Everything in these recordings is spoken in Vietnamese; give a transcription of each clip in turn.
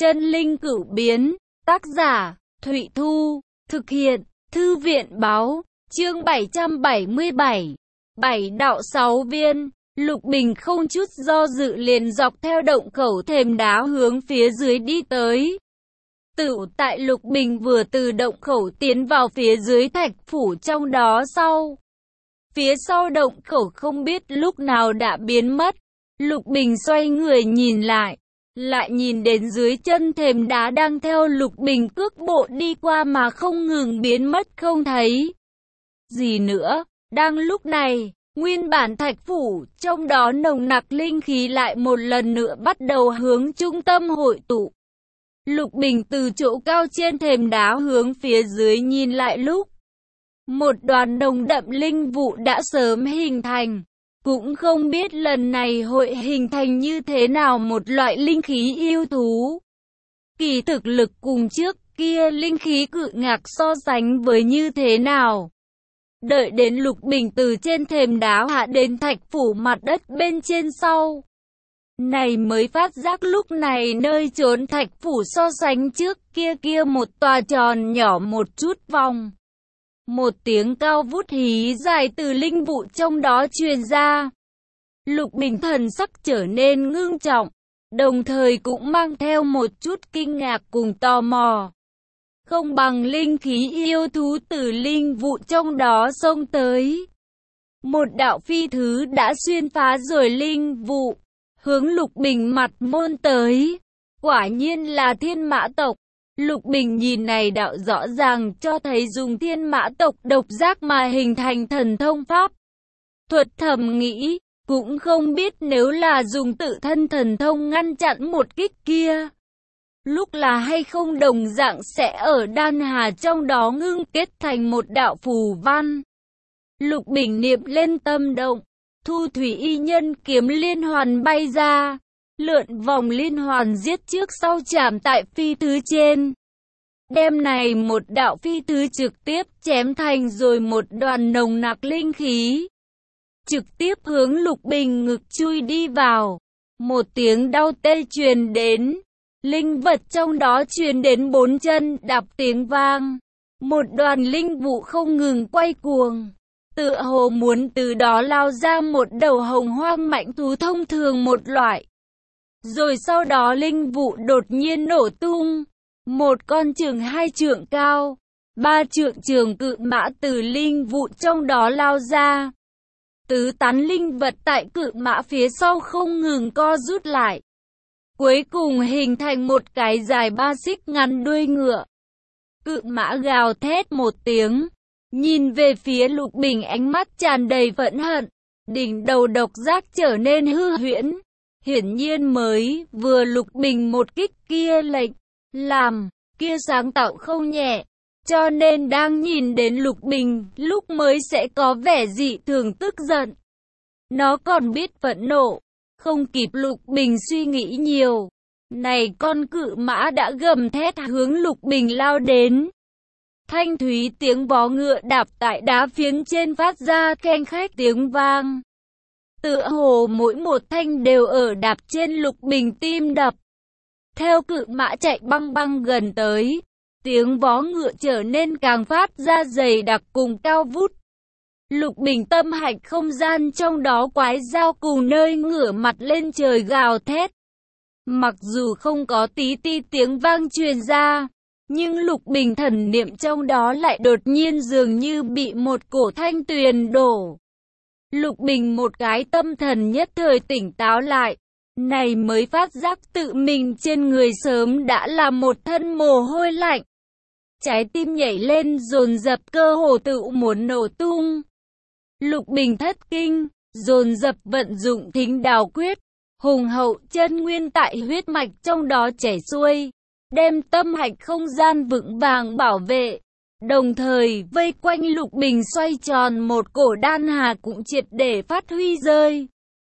Chân linh cửu biến, tác giả, Thụy Thu, thực hiện, Thư viện Báo, chương 777, 7 đạo 6 viên. Lục Bình không chút do dự liền dọc theo động khẩu thềm đá hướng phía dưới đi tới. Tựu tại Lục Bình vừa từ động khẩu tiến vào phía dưới thạch phủ trong đó phía sau động khẩu không biết lúc nào đã biến mất. Lục Bình xoay người nhìn lại nhìn đến dưới chân thềm đá đang theo Lục Bình cước bộ đi qua mà không ngừng biến mất không thấy gì nữa. Đang lúc này, nguyên bản thạch phủ trong đó nồng nặc linh khí lại một lần nữa bắt đầu hướng trung tâm hội tụ. Lục Bình từ chỗ cao trên thềm đá hướng phía dưới nhìn lại lúc một đoàn nồng đậm linh vụ đã sớm hình thành. Cũng không biết lần này hội hình thành như thế nào một loại linh khí yêu thú. Kỳ thực lực cùng trước kia linh khí cự ngạc so sánh với như thế nào. Đợi đến Lục Bình từ trên thềm đá hạ đến thạch phủ mặt đất bên trên sau. Này mới phát giác lúc này nơi trốn thạch phủ so sánh trước kia một tòa tròn nhỏ một chút vòng. Một tiếng cao vút hí dài từ linh vụ trong đó truyền ra. Lục Bình thần sắc trở nên ngưng trọng, đồng thời cũng mang theo một chút kinh ngạc cùng tò mò. Không bằng linh khí yêu thú từ linh vụ trong đó xông tới. Một đạo phi thứ đã xuyên phá rồi linh vụ, hướng Lục Bình mặt môn tới. Quả nhiên là thiên mã tộc. Lục Bình nhìn này đạo rõ ràng cho thấy dùng thiên mã tộc độc giác mà hình thành thần thông pháp thuật. Thầm nghĩ, cũng không biết nếu là dùng tự thân thần thông ngăn chặn một kích kia, lúc là hay không đồng dạng sẽ ở đan hà trong đó ngưng kết thành một đạo phù văn. Lục Bình niệm lên tâm động, thu thủy y nhân kiếm liên hoàn bay ra, lượn vòng liên hoàn giết trước sau chạm tại phi thứ trên. Đem này một đạo phi thứ trực tiếp chém thành rồi một đoàn nồng nặc linh khí. Trực tiếp hướng Lục Bình ngực chui đi vào. Một tiếng đau tê truyền đến. Linh vật trong đó truyền đến 4 chân đạp tiếng vang. Một đoàn linh vụ không ngừng quay cuồng. Tựa hồ muốn từ đó lao ra một đầu hồng hoang mạnh thú thông thường một loại. Rồi sau đó linh vụ đột nhiên nổ tung. Một con chừng 2 trượng cao, 3 trượng trường cự mã từ linh vụ trong đó lao ra. Tứ tán linh vật tại cự mã phía sau không ngừng co rút lại. Cuối cùng hình thành một cái dài 3 xích ngắn đuôi ngựa. Cự mã gào thét một tiếng, nhìn về phía Lục Bình ánh mắt tràn đầy phẫn hận. Đỉnh đầu độc giác trở nên hư huyễn. Hiển nhiên mới vừa Lục Bình một kích kia lệnh làm kia sáng tạo không nhẹ, cho nên đang nhìn đến Lục Bình lúc mới sẽ có vẻ dị thường tức giận. Nó còn biết phẫn nộ, không kịp Lục Bình suy nghĩ nhiều. Này con cự mã đã gầm thét hướng Lục Bình lao đến. Thanh thúy tiếng vó ngựa đạp tại đá phiến trên phát ra keng khách tiếng vang. Tựa hồ mỗi một thanh đều ở đạp trên Lục Bình tim đập. Theo cự mã chạy băng băng gần tới, tiếng vó ngựa trở nên càng phát ra dày đặc cùng cao vút. Lục Bình tâm hạch không gian trong đó quái dao cùng nơi ngửa mặt lên trời gào thét. Mặc dù không có tí ti tiếng vang truyền ra, nhưng Lục Bình thần niệm trong đó lại đột nhiên dường như bị một cổ thanh tuyền đổ. Lục Bình một cái tâm thần nhất thời tỉnh táo lại. Này mới phát giác tự mình trên người sớm đã là một thân mồ hôi lạnh. Trái tim nhảy lên dồn dập cơ hồ tự muốn nổ tung. Lục Bình thất kinh, dồn dập vận dụng Thính Đào Quyết. Hùng hậu chân nguyên tại huyết mạch trong đó chảy xuôi. Đem tâm hạch không gian vững vàng bảo vệ. Đồng thời vây quanh Lục Bình xoay tròn một cổ đan hà cũng triệt để phát huy rơi.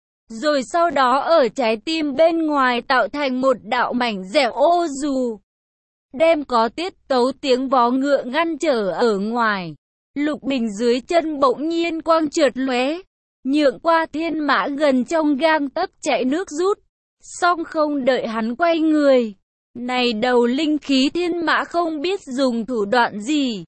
Rồi sau đó ở trái tim bên ngoài tạo thành một đạo mảnh dẻo ô dù. Đem có tiết tấu tiếng vó ngựa ngăn trở ở ngoài. Lục Bình dưới chân bỗng nhiên quang chợt lóe, nhượng qua thiên mã gần trong gang tấc chạy nước rút. Song không đợi hắn quay người, Này đầu linh khí thiên mã không biết dùng thủ đoạn gì,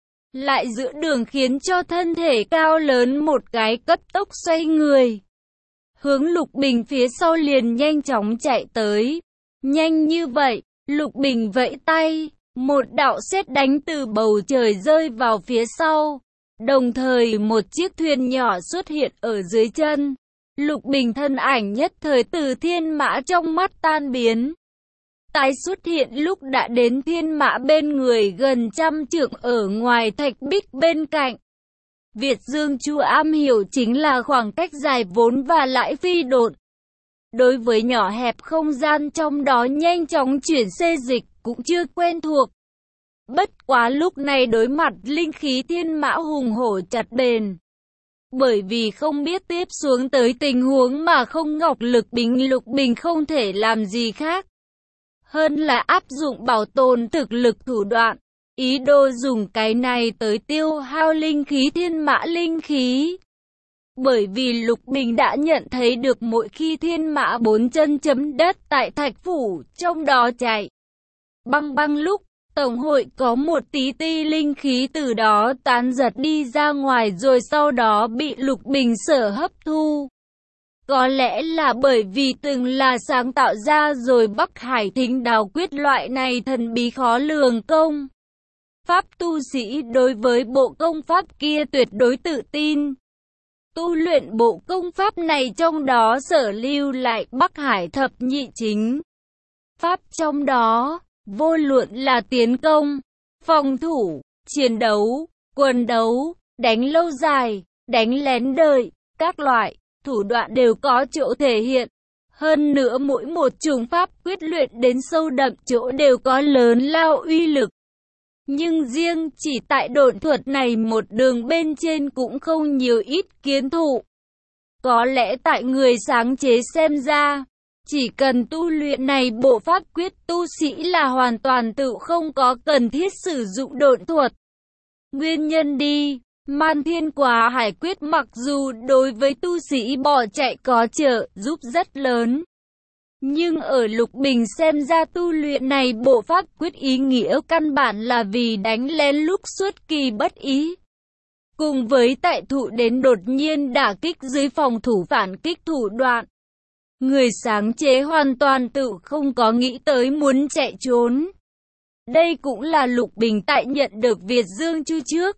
lại giữa đường khiến cho thân thể cao lớn một cái cấp tốc xoay người, hướng Lục Bình phía sau liền nhanh chóng chạy tới. Nhanh như vậy, Lục Bình vẫy tay, một đạo sét đánh từ bầu trời rơi vào phía sau, đồng thời một chiếc thuyền nhỏ xuất hiện ở dưới chân. Lục Bình thân ảnh nhất thời từ thiên mã trong mắt tan biến, tái xuất hiện lúc đã đến thiên mã bên người gần 100 trượng ở ngoài thạch bích bên cạnh. Việt Dương Chu am hiểu chính là khoảng cách dài vốn và lãi phi độn. Đối với nhỏ hẹp không gian trong đó nhanh chóng chuyển xê dịch cũng chưa quen thuộc. Bất quá lúc này đối mặt linh khí thiên mã hùng hổ chặt bền. Bởi vì không biết tiếp xuống tới tình huống mà không Ngọc Lực Bình, Lục Bình không thể làm gì khác hơn là áp dụng bảo tồn thực lực thủ đoạn, ý đồ dùng cái này tới tiêu hao linh khí thiên mã linh khí. Bởi vì Lục Bình đã nhận thấy được mỗi khi thiên mã bốn chân chấm đất tại thạch phủ trong đó chạy băng băng lúc, tổng hội có một tí ti linh khí từ đó tán giật đi ra ngoài rồi sau đó bị Lục Bình sở hấp thu. Có lẽ là bởi vì từng là sáng tạo ra rồi Bắc Hải Thính Đào Quyết loại này thần bí khó lường công pháp, tu sĩ đối với bộ công pháp kia tuyệt đối tự tin. Tu luyện bộ công pháp này trong đó sở lưu lại Bắc Hải thập nhị chính pháp, trong đó vô luận là tiến công, phòng thủ, chiến đấu, quân đấu, đánh lâu dài, đánh lén đợi, các loại thủ đoạn đều có chỗ thể hiện. Hơn nữa mỗi một chủng pháp quyết luyện đến sâu đậm chỗ đều có lớn lao uy lực. Nhưng riêng chỉ tại độn thuật này một đường bên trên cũng không nhiều ít kiến thụ. Có lẽ tại người sáng chế xem ra, chỉ cần tu luyện này bộ pháp quyết tu sĩ là hoàn toàn tự không có cần thiết sử dụng độn thuật. Nguyên nhân đi, Man Thiên Quá Hải Quyết mặc dù đối với tu sĩ bỏ chạy có trợ giúp rất lớn, nhưng ở Lục Bình xem ra tu luyện này bộ pháp quyết ý nghĩa căn bản là vì đánh lén lúc xuất kỳ bất ý. Cùng với tại thụ đến đột nhiên đả kích dưới phòng thủ phản kích thủ đoạn, người sáng chế hoàn toàn tự không có nghĩ tới muốn chạy trốn. Đây cũng là Lục Bình tại nhận được Việt Dương Chu trước.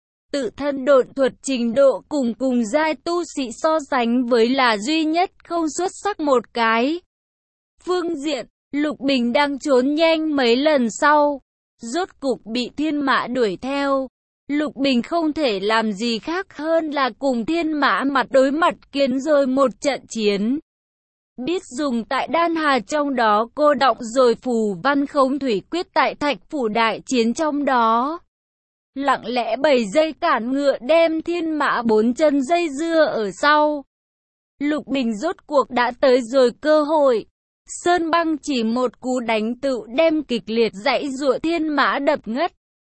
Tự thân độn thuật trình độ cùng giai tu sĩ so sánh với là duy nhất không xuất sắc một cái. Phương diện, Lục Bình đang trốn nhanh mấy lần sau, rốt cục bị thiên mã đuổi theo. Lục Bình không thể làm gì khác hơn là cùng thiên mã mặt đối mặt kiến rồi một trận chiến. Biết dùng tại Đan Hà trong đó cô động rồi phù văn khống thủy quyết tại thạch phủ đại chiến trong đó. Lặng lẽ 7 giây cản ngựa đem thiên mã bốn chân dây dưa ở sau. Lục Bình rốt cuộc đã tới rồi cơ hội. Sơn Băng chỉ một cú đánh tự đem kịch liệt dãy giụa thiên mã đập ngất.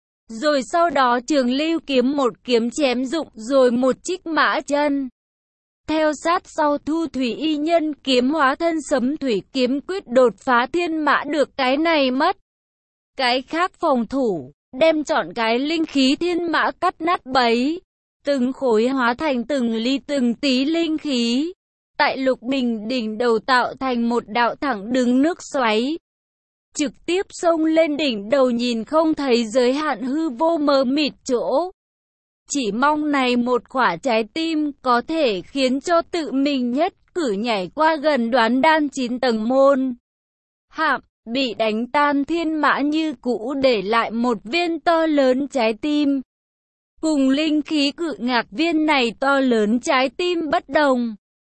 Rồi sau đó Trường Lưu kiếm một kiếm chém dụng rồi một trích mã chân. Theo sát sau Thu Thủy Y Nhân kiếm hóa thân Sấm Thủy kiếm quyết đột phá thiên mã được cái này mất. Cái khác phòng thủ, đem chọn cái linh khí thiên mã cắt nát bấy. Từng khối hóa thành từng ly từng tí linh khí. Tại Lục Bình đỉnh đầu tạo thành một đạo thẳng đứng nước xoáy. Trực tiếp xông lên đỉnh đầu nhìn không thấy giới hạn hư vô mờ mịt chỗ. Chỉ mong này một quả trái tim có thể khiến cho tự mình nhất cử nhảy qua gần Đoán Đan 9 tầng môn hạm, bị đánh tan thiên mã như cũ để lại một viên to lớn trái tim. Cùng linh khí cự ngạc viên này to lớn trái tim bất đồng.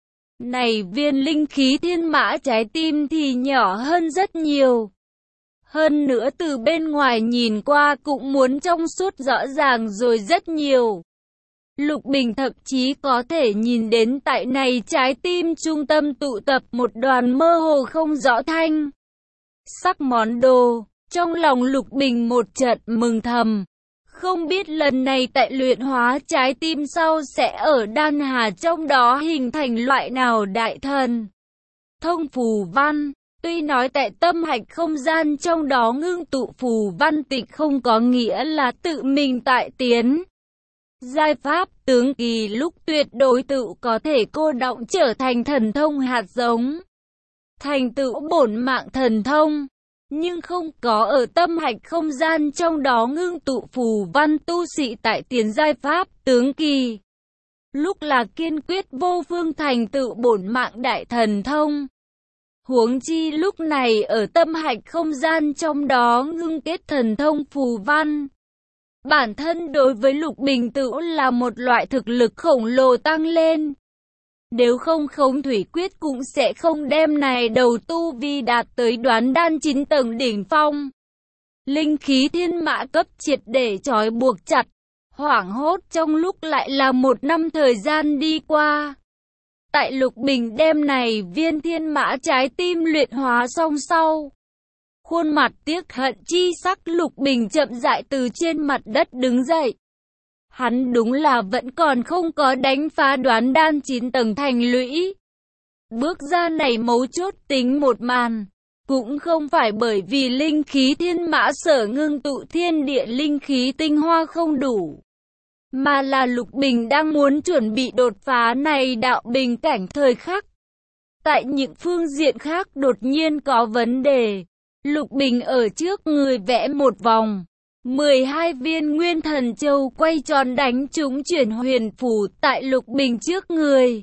Này viên linh khí thiên mã trái tim thì nhỏ hơn rất nhiều. Hơn nữa từ bên ngoài nhìn qua cũng muốn trong suốt rõ ràng rồi rất nhiều. Lục Bình thậm chí có thể nhìn đến tại này trái tim trung tâm tụ tập một đoàn mơ hồ không rõ thanh sắc món đồ. Trong lòng Lục Bình một trận mừng thầm. Không biết lần này tại luyện hóa trái tim sau sẽ ở Đan Hà trong đó hình thành loại nào đại thần thông phù văn. Tuy nói tại tâm hạch không gian trong đó ngưng tụ phù văn tịnh không có nghĩa là tự mình tại tiến giai pháp tướng kỳ lúc tuyệt đối tự có thể cô đọng trở thành thần thông hạt giống, thành tựu bổn mạng thần thông, nhưng không có ở tâm hạch không gian trong đó ngưng tụ phù văn tu sĩ tại tiến giai pháp tướng kỳ. Lúc là kiên quyết vô phương thành tựu bổn mạng đại thần thông. Huống chi lúc này ở tâm hạch không gian trong đó ngưng kết thần thông phù văn. Bản thân đối với Lục Bình Tửu là một loại thực lực khổng lồ tăng lên. Nếu không khống thủy quyết cũng sẽ không đem này đầu tu vi đạt tới đoán đan 9 tầng đỉnh phong. Linh khí thiên mã cấp triệt để trói buộc chặt, hoảng hốt trong lúc lại là 1 năm thời gian đi qua. Tại Lục Bình đem này viên thiên mã trái tim luyện hóa xong sau. Khuôn mặt tiếc hận chi sắc Lục Bình chậm rãi từ trên mặt đất đứng dậy. Hắn đúng là vẫn còn không có đánh phá đoán đan 9 tầng thành lũy. Bước ra này mấu chốt tính một màn. Cũng không phải bởi vì linh khí thiên mã sở ngưng tụ thiên địa linh khí tinh hoa không đủ. Mà là Lục Bình đang muốn chuẩn bị đột phá này đạo bình cảnh thời khắc. Tại những phương diện khác đột nhiên có vấn đề. Lục Bình ở trước người vẽ một vòng. 12 viên nguyên thần châu quay tròn đánh trúng chuyển huyền phù tại Lục Bình trước người.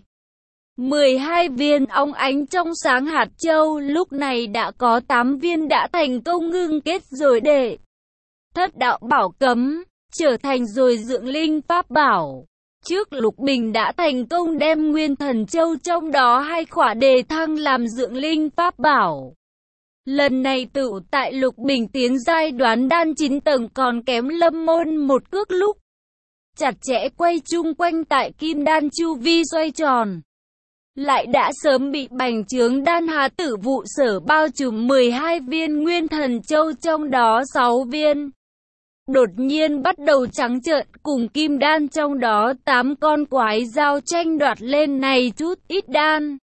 12 viên óng ánh trong sáng hạt châu lúc này đã có 8 viên đã thành công ngưng kết rồi để thất đạo bảo cấm, trở thành rồi dưỡng linh pháp bảo. Trước Lục Bình đã thành công đem nguyên thần châu trong đó 2 khỏa đề thăng làm dưỡng linh pháp bảo. Lần này tự tại Lục Bình tiến giai đoán đan 9 tầng còn kém Lâm Môn một cước lúc. Chặt chẽ quay chung quanh tại kim đan chu vi xoay tròn. Lại đã sớm bị bành trướng đan hà tử vụ sở bao trùm 12 viên nguyên thần châu trong đó 6 viên. Đột nhiên bắt đầu trắng trợn cùng kim đan trong đó 8 con quái giao tranh đoạt lên này chút ít đan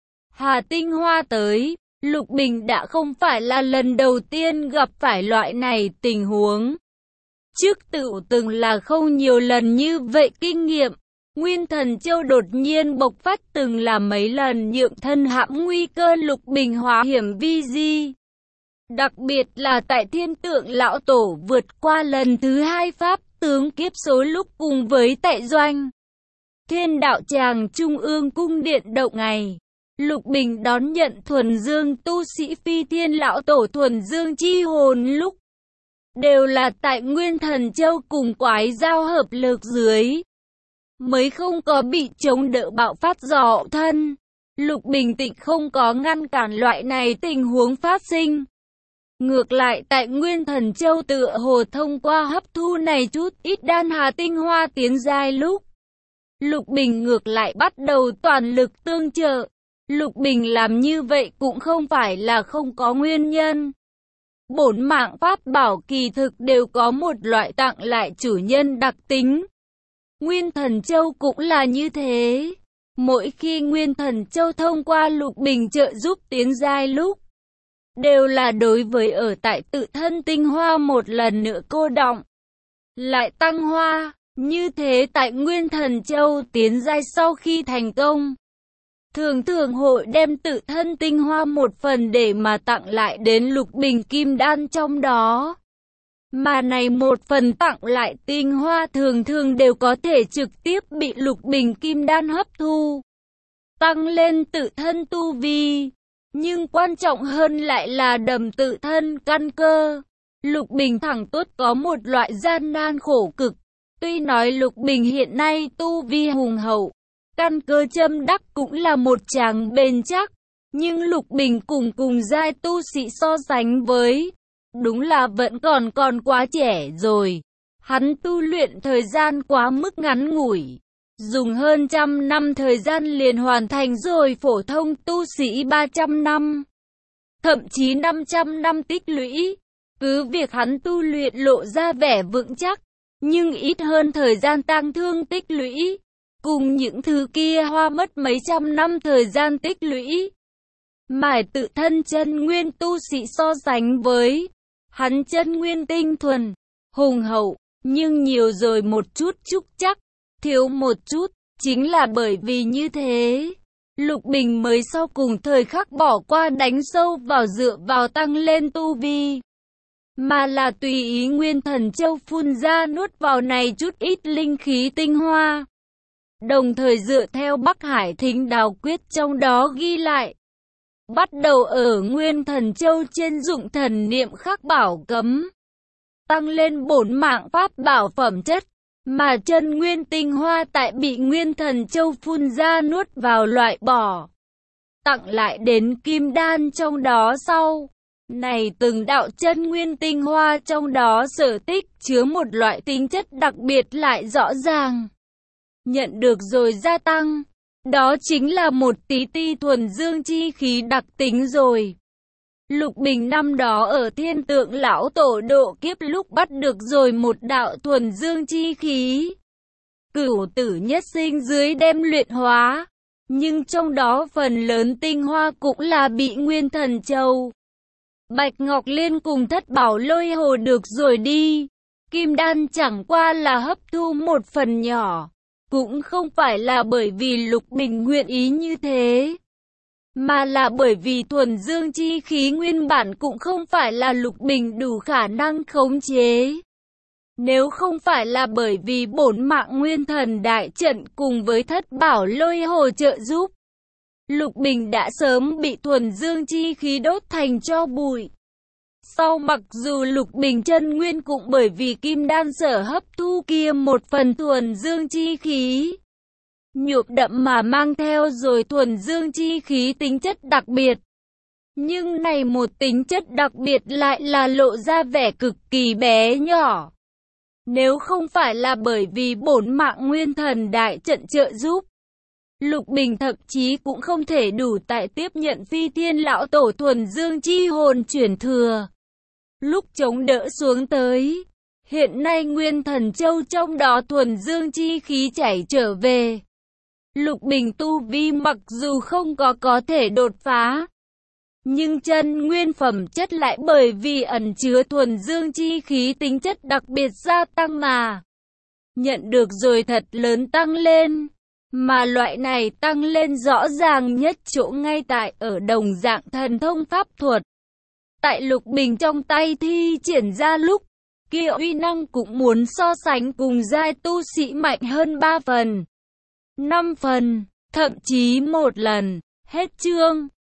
hà tinh hoa tới. Lục Bình đã không phải là lần đầu tiên gặp phải loại này tình huống. Trước tự từng là không nhiều lần như vậy kinh nghiệm. Nguyên thần châu đột nhiên bộc phát từng là mấy lần nhượng thân hãm nguy cơ Lục Bình hóa hiểm vi di. Đặc biệt là tại Thiên Tượng Lão Tổ vượt qua lần thứ 2 pháp tướng kiếp số lúc cùng với tại doanh Thiên Đạo Tràng Trung ương cung điện động ngày. Lục Bình đón nhận thuần dương tu sĩ Phi Thiên Lão Tổ thuần dương chi hồn lúc. Đều là tại Nguyên Thần Châu cùng quái giao hợp lực dưới. Mới không có bị chống đỡ bạo phát dò thân. Lục Bình tịnh không có ngăn cản loại này tình huống phát sinh. Ngược lại tại Nguyên Thần Châu tựa hồ thông qua hấp thu này chút ít đan hà tinh hoa tiến giai lúc. Lục Bình ngược lại bắt đầu toàn lực tương trợ. Lục Bình làm như vậy cũng không phải là không có nguyên nhân. Bổn mạng pháp bảo kỳ thực đều có một loại tặng lại chủ nhân đặc tính. Nguyên Thần Châu cũng là như thế. Mỗi khi Nguyên Thần Châu thông qua Lục Bình trợ giúp tiến giai lúc, đều là đối với ở tại tự thân tinh hoa một lần nữa cô đọng, lại tăng hoa. Như thế tại Nguyên Thần Châu tiến giai sau khi thành công, thường hội đem tự thân tinh hoa một phần để mà tặng lại đến Lục Bình kim đan trong đó. Mà này một phần tặng lại tinh hoa thường đều có thể trực tiếp bị Lục Bình kim đan hấp thu, tăng lên tự thân tu vi. Nhưng quan trọng hơn lại là đầm tự thân căn cơ. Lục Bình thẳng tốt có một loại gian nan khổ cực. Tuy nói Lục Bình hiện nay tu vi hùng hậu, căn cơ châm đắc cũng là một chàng bền chắc. Nhưng Lục Bình cùng giai tu sĩ so sánh với, đúng là vẫn còn quá trẻ rồi. Hắn tu luyện thời gian quá mức ngắn ngủi. Dùng hơn 100 năm thời gian liền hoàn thành rồi phổ thông tu sĩ 300 năm. Thậm chí 500 năm tích lũy. Cứ việc hắn tu luyện lộ ra vẻ vững chắc, nhưng ít hơn thời gian tăng thương tích lũy. Cùng những thứ kia hoa mất mấy trăm năm thời gian tích lũy. Mà tự thân chân nguyên tu sĩ so sánh với hắn chân nguyên tinh thuần, hùng hậu, nhưng nhiều rồi một chút trúc chắc, thiếu một chút, chính là bởi vì như thế. Lục Bình mới sau cùng thời khắc bỏ qua đánh sâu vào dựa vào tăng lên tu vi, mà là tùy ý Nguyên Thần Châu phun ra nuốt vào này chút ít linh khí tinh hoa. Đồng thời dựa theo Bắc Hải Thính Đào Quyết trong đó ghi lại, bắt đầu ở Nguyên Thần Châu trên dụng thần niệm khắc bảo cấm, tăng lên 4 mạng pháp bảo phẩm chất, mà chân nguyên tinh hoa tại bị Nguyên Thần Châu phun ra nuốt vào loại bỏ, tặng lại đến kim đan trong đó sau. Này từng đạo chân nguyên tinh hoa trong đó sở tích chứa một loại tính chất đặc biệt lại rõ ràng. Nhận được rồi gia tăng, đó chính là một tí ti thuần dương chi khí đặc tính rồi. Lục Bình năm đó ở Thiên Tượng Lão Tổ độ kiếp lúc bắt được rồi một đạo thuần dương chi khí. Cửu tử nhất sinh dưới đem luyện hóa, nhưng trong đó phần lớn tinh hoa cũng là bị Nguyên Thần Châu, Bạch Ngọc Liên cùng Thất Bảo Lôi Hồ được rồi đi. Kim đan chẳng qua là hấp thu một phần nhỏ, cũng không phải là bởi vì Lục Bình nguyện ý như thế, mà là bởi vì thuần dương chi khí nguyên bản cũng không phải là Lục Bình đủ khả năng khống chế. Nếu không phải là bởi vì bổn mạng Nguyên Thần đại trận cùng với Thất Bảo Lôi Hồ trợ giúp, Lục Bình đã sớm bị thuần dương chi khí đốt thành tro bụi. Sau mặc dù Lục Bình chân nguyên cũng bởi vì kim đan sở hấp thu kia một phần thuần dương chi khí, nhuộm đậm mà mang theo rồi thuần dương chi khí tính chất đặc biệt. Nhưng này một tính chất đặc biệt lại là lộ ra vẻ cực kỳ bé nhỏ. Nếu không phải là bởi vì bổn mạng Nguyên Thần đại trận trợ giúp, Lục Bình thậm chí cũng không thể đủ tại tiếp nhận Phi Thiên Lão Tổ thuần dương chi hồn chuyển thừa. Lúc chống đỡ xuống tới, hiện nay Nguyên Thần Châu trong đó thuần dương chi khí chảy trở về. Lục Bình tu vi mặc dù không có thể đột phá, nhưng chân nguyên phẩm chất lại bởi vì ẩn chứa thuần dương chi khí tính chất đặc biệt gia tăng mà nhận được rồi thật lớn tăng lên. Mà loại này tăng lên rõ ràng nhất chỗ ngay tại ở đồng dạng thần thông pháp thuật. Tại Lục Bình trong tay thi triển ra lúc, kia uy năng cũng muốn so sánh cùng giai tu sĩ mạnh hơn 3 phần, 5 phần, thậm chí 1 lần. Hết chương.